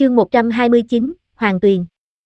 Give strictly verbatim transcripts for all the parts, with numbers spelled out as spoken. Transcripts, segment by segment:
Chương một trăm hai mươi chín, Hoàng Tuyền.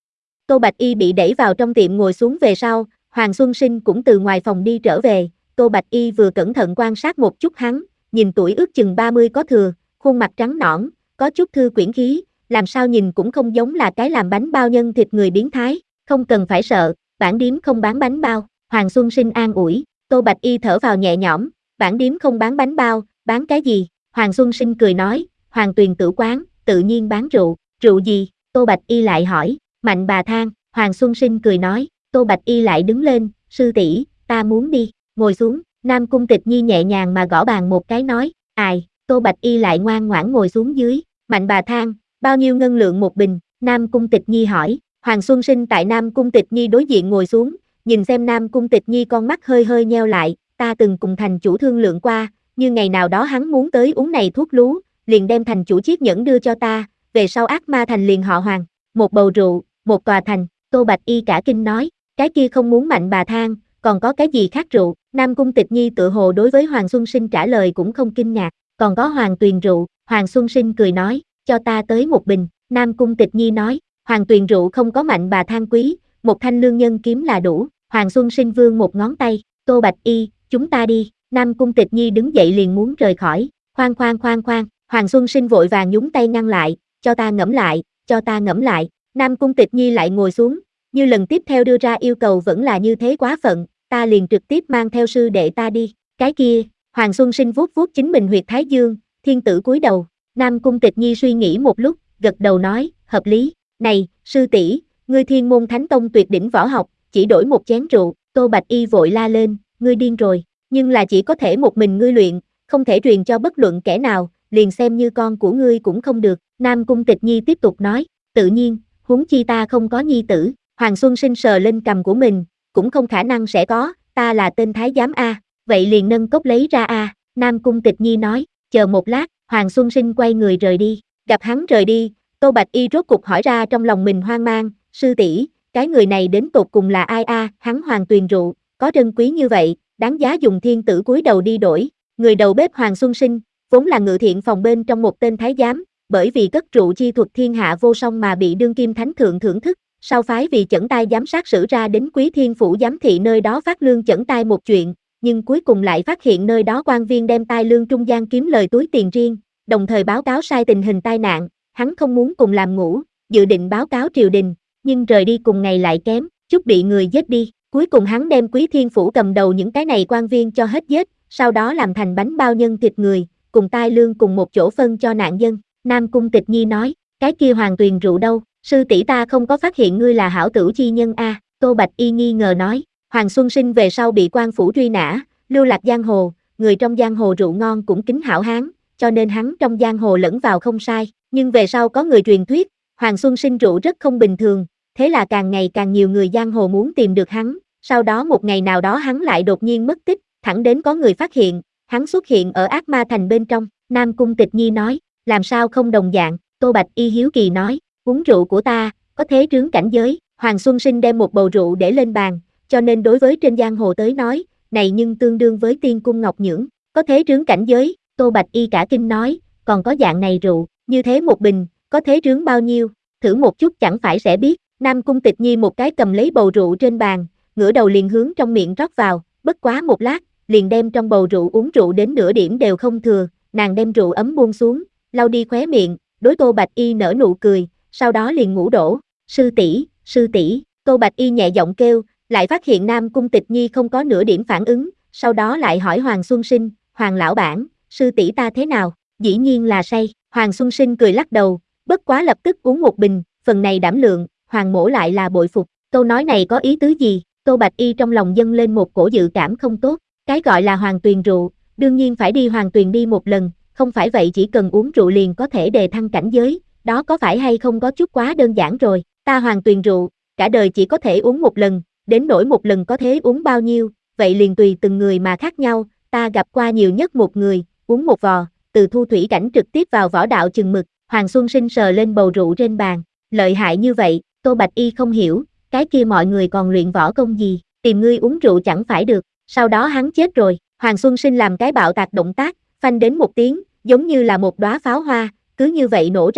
Tô Bạch Y bị đẩy vào trong tiệm ngồi xuống về sau, Hoàng Xuân Sinh cũng từ ngoài phòng đi trở về, Tô Bạch Y vừa cẩn thận quan sát một chút hắn, nhìn tuổi ước chừng ba mươi có thừa, khuôn mặt trắng nõn, có chút thư quyển khí, làm sao nhìn cũng không giống là cái làm bánh bao nhân thịt người biến thái, không cần phải sợ, bản điếm không bán bánh bao, Hoàng Xuân Sinh an ủi, Tô Bạch Y thở vào nhẹ nhõm, bản điếm không bán bánh bao, bán cái gì? Hoàng Xuân Sinh cười nói, Hoàng Tuyền tử quán, tự nhiên bán rượu, rượu gì? Tô Bạch Y lại hỏi, Mạnh Bà Thang, Hoàng Xuân Sinh cười nói, Tô Bạch Y lại đứng lên, sư tỷ, ta muốn đi, ngồi xuống, Nam Cung Tịch Nhi nhẹ nhàng mà gõ bàn một cái nói, ai, Tô Bạch Y lại ngoan ngoãn ngồi xuống dưới, Mạnh Bà Thang, bao nhiêu ngân lượng một bình, Nam Cung Tịch Nhi hỏi, Hoàng Xuân Sinh tại Nam Cung Tịch Nhi đối diện ngồi xuống, nhìn xem Nam Cung Tịch Nhi con mắt hơi hơi nheo lại, ta từng cùng thành chủ thương lượng qua, như ngày nào đó hắn muốn tới uống này thuốc lú, liền đem thành chủ chiếc nhẫn đưa cho ta, về sau ác ma thành liền họ Hoàng, một bầu rượu, một tòa thành, Tô Bạch Y cả kinh nói, cái kia không muốn Mạnh Bà Thang, còn có cái gì khác rượu, Nam Cung Tịch Nhi tự hồ đối với Hoàng Xuân Sinh trả lời cũng không kinh ngạc, còn có Hoàng Tuyền rượu, Hoàng Xuân Sinh cười nói, cho ta tới một bình, Nam Cung Tịch Nhi nói, Hoàng Tuyền rượu không có Mạnh Bà Thang quý, một thanh lương nhân kiếm là đủ, Hoàng Xuân Sinh vươn một ngón tay, Tô Bạch Y, chúng ta đi, Nam Cung Tịch Nhi đứng dậy liền muốn rời khỏi, khoan khoan khoan khoan, Hoàng Xuân Sinh vội vàng nhúng tay ngăn lại, cho ta ngẫm lại, cho ta ngẫm lại, Nam Cung Tịch Nhi lại ngồi xuống, như lần tiếp theo đưa ra yêu cầu vẫn là như thế quá phận, ta liền trực tiếp mang theo sư đệ ta đi, cái kia, Hoàng Xuân Sinh vuốt vuốt chính mình huyệt thái dương, thiên tử cúi đầu, Nam Cung Tịch Nhi suy nghĩ một lúc, gật đầu nói, hợp lý, này, sư tỷ, ngươi Thiên Môn Thánh Tông tuyệt đỉnh võ học, chỉ đổi một chén rượu, Tô Bạch Y vội la lên, ngươi điên rồi, nhưng là chỉ có thể một mình ngươi luyện, không thể truyền cho bất luận kẻ nào, liền xem như con của ngươi cũng không được, Nam Cung Tịch Nhi tiếp tục nói, tự nhiên, huống chi ta không có nhi tử, Hoàng Xuân Sinh sờ lên cằm của mình, cũng không khả năng sẽ có, ta là tên thái giám A, vậy liền nâng cốc lấy ra A, Nam Cung Tịch Nhi nói, chờ một lát, Hoàng Xuân Sinh quay người rời đi, gặp hắn rời đi, Tô Bạch Y rốt cục hỏi ra trong lòng mình hoang mang, sư tỷ, cái người này đến tột cùng là ai A, hắn Hoàng Tuyền rượu, có trân quý như vậy, đáng giá dùng thiên tử cúi đầu đi đổi, người đầu bếp Hoàng Xuân Sinh, vốn là ngự thiện phòng bên trong một tên thái giám, bởi vì cất rượu chi thuật thiên hạ vô song mà bị đương kim thánh thượng thưởng thức, sau phái vì chẩn tai giám sát sử ra đến Quý Thiên Phủ giám thị nơi đó phát lương chẩn tai một chuyện, nhưng cuối cùng lại phát hiện nơi đó quan viên đem tai lương trung gian kiếm lời túi tiền riêng, đồng thời báo cáo sai tình hình tai nạn, hắn không muốn cùng làm ngủ, dự định báo cáo triều đình, nhưng rời đi cùng ngày lại kém, chút bị người giết đi, cuối cùng hắn đem Quý Thiên Phủ cầm đầu những cái này quan viên cho hết giết, sau đó làm thành bánh bao nhân thịt người, cùng tai lương cùng một chỗ phân cho nạn dân. Nam Cung Tịch Nhi nói, cái kia Hoàng Tuyền rượu đâu, sư tỷ ta không có phát hiện ngươi là hảo tửu chi nhân a, Tô Bạch Y nghi ngờ nói, Hoàng Xuân Sinh về sau bị quan phủ truy nã, lưu lạc giang hồ, người trong giang hồ rượu ngon cũng kính hảo hán, cho nên hắn trong giang hồ lẫn vào không sai, nhưng về sau có người truyền thuyết, Hoàng Xuân Sinh rượu rất không bình thường, thế là càng ngày càng nhiều người giang hồ muốn tìm được hắn, sau đó một ngày nào đó hắn lại đột nhiên mất tích, thẳng đến có người phát hiện, hắn xuất hiện ở ác ma thành bên trong, Nam Cung Tịch Nhi nói, làm sao không đồng dạng, Tô Bạch Y hiếu kỳ nói, uống rượu của ta, có thế trướng cảnh giới, Hoàng Xuân Sinh đem một bầu rượu để lên bàn, cho nên đối với trên giang hồ tới nói, này nhưng tương đương với tiên cung ngọc nhưỡng, có thế trướng cảnh giới, Tô Bạch Y cả kinh nói, còn có dạng này rượu, như thế một bình, có thế trướng bao nhiêu, thử một chút chẳng phải sẽ biết, Nam Cung Tịch Nhi một cái cầm lấy bầu rượu trên bàn, ngửa đầu liền hướng trong miệng rót vào, bất quá một lát, liền đem trong bầu rượu uống rượu đến nửa điểm đều không thừa, nàng đem rượu ấm buông xuống, lau đi khóe miệng, đối Tô Bạch Y nở nụ cười, sau đó liền ngủ đổ, sư tỷ, sư tỷ, Tô Bạch Y nhẹ giọng kêu, lại phát hiện Nam Cung Tịch Nhi không có nửa điểm phản ứng, sau đó lại hỏi Hoàng Xuân Sinh, Hoàng lão bản, sư tỷ ta thế nào, dĩ nhiên là say, Hoàng Xuân Sinh cười lắc đầu, bất quá lập tức uống một bình, phần này đảm lượng, Hoàng mỗ lại là bội phục, câu nói này có ý tứ gì, Tô Bạch Y trong lòng dâng lên một cổ dự cảm không tốt, cái gọi là Hoàng Tuyền rượu, đương nhiên phải đi Hoàng Tuyền đi một lần, không phải vậy chỉ cần uống rượu liền có thể đề thăng cảnh giới, đó có phải hay không có chút quá đơn giản rồi, ta Hoàng Tuyền rượu, cả đời chỉ có thể uống một lần, đến nỗi một lần có thể uống bao nhiêu, vậy liền tùy từng người mà khác nhau, ta gặp qua nhiều nhất một người, uống một vò, từ thu thủy cảnh trực tiếp vào võ đạo chừng mực, Hoàng Xuân Sinh sờ lên bầu rượu trên bàn, lợi hại như vậy, Tô Bạch Y không hiểu, cái kia mọi người còn luyện võ công gì, tìm ngươi uống rượu chẳng phải được, sau đó hắn chết rồi, Hoàng Xuân Sinh làm cái bạo tạc động tác, phanh đến một tiếng, giống như là một đóa pháo hoa, cứ như vậy nổ ra,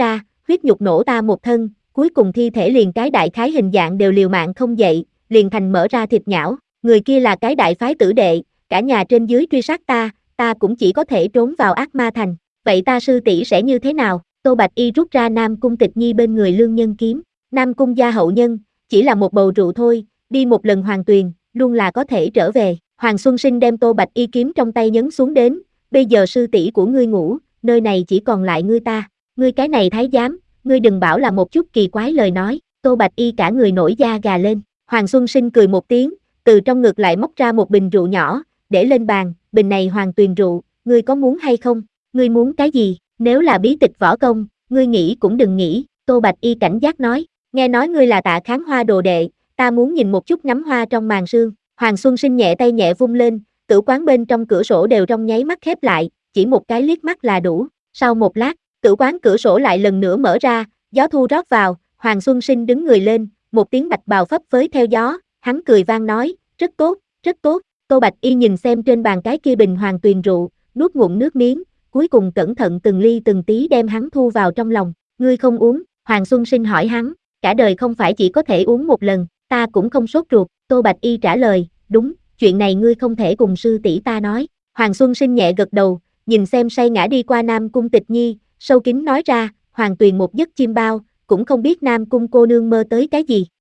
huyết nhục nổ ta một thân, cuối cùng thi thể liền cái đại khái hình dạng đều liều mạng không dậy, liền thành mở ra thịt nhão, người kia là cái đại phái tử đệ, cả nhà trên dưới truy sát ta, ta cũng chỉ có thể trốn vào ác ma thành, vậy ta sư tỷ sẽ như thế nào? Tô Bạch Y rút ra Nam Cung Tịch Nhi bên người lương nhân kiếm, Nam Cung gia hậu nhân, chỉ là một bầu rượu thôi, đi một lần hoàng tuyền, luôn là có thể trở về. Hoàng Xuân Sinh đem Tô Bạch Y kiếm trong tay nhấn xuống đến, bây giờ sư tỷ của ngươi ngủ, nơi này chỉ còn lại ngươi ta, ngươi cái này thái giám, ngươi đừng bảo là một chút kỳ quái lời nói. Tô Bạch Y cả người nổi da gà lên, Hoàng Xuân Sinh cười một tiếng, từ trong ngực lại móc ra một bình rượu nhỏ, để lên bàn, bình này hoàng tuyền rượu, ngươi có muốn hay không? Ngươi muốn cái gì? Nếu là bí tịch võ công, ngươi nghĩ cũng đừng nghĩ. Tô Bạch Y cảnh giác nói, nghe nói ngươi là Tạ Kháng Hoa đồ đệ, ta muốn nhìn một chút ngắm hoa trong màn sương. Hoàng Xuân Sinh nhẹ tay nhẹ vung lên, tử quán bên trong cửa sổ đều trong nháy mắt khép lại, chỉ một cái liếc mắt là đủ. Sau một lát, tử quán cửa sổ lại lần nữa mở ra, gió thu rót vào, Hoàng Xuân Sinh đứng người lên, một tiếng bạch bào phấp phới theo gió, hắn cười vang nói, rất tốt, rất tốt. Tô Bạch Y nhìn xem trên bàn cái kia bình hoàng tuyền rượu, nuốt ngụm nước miếng, cuối cùng cẩn thận từng ly từng tí đem hắn thu vào trong lòng. Ngươi không uống? Hoàng Xuân Sinh hỏi hắn, cả đời không phải chỉ có thể uống một lần, ta cũng không sốt ruột. Tô Bạch Y trả lời, đúng, chuyện này ngươi không thể cùng sư tỷ ta nói. Hoàng Xuân Sinh nhẹ gật đầu, nhìn xem say ngã đi qua Nam Cung Tịch Nhi, sâu kín nói ra, Hoàng tuyền một giấc chim bao, cũng không biết Nam Cung cô nương mơ tới cái gì.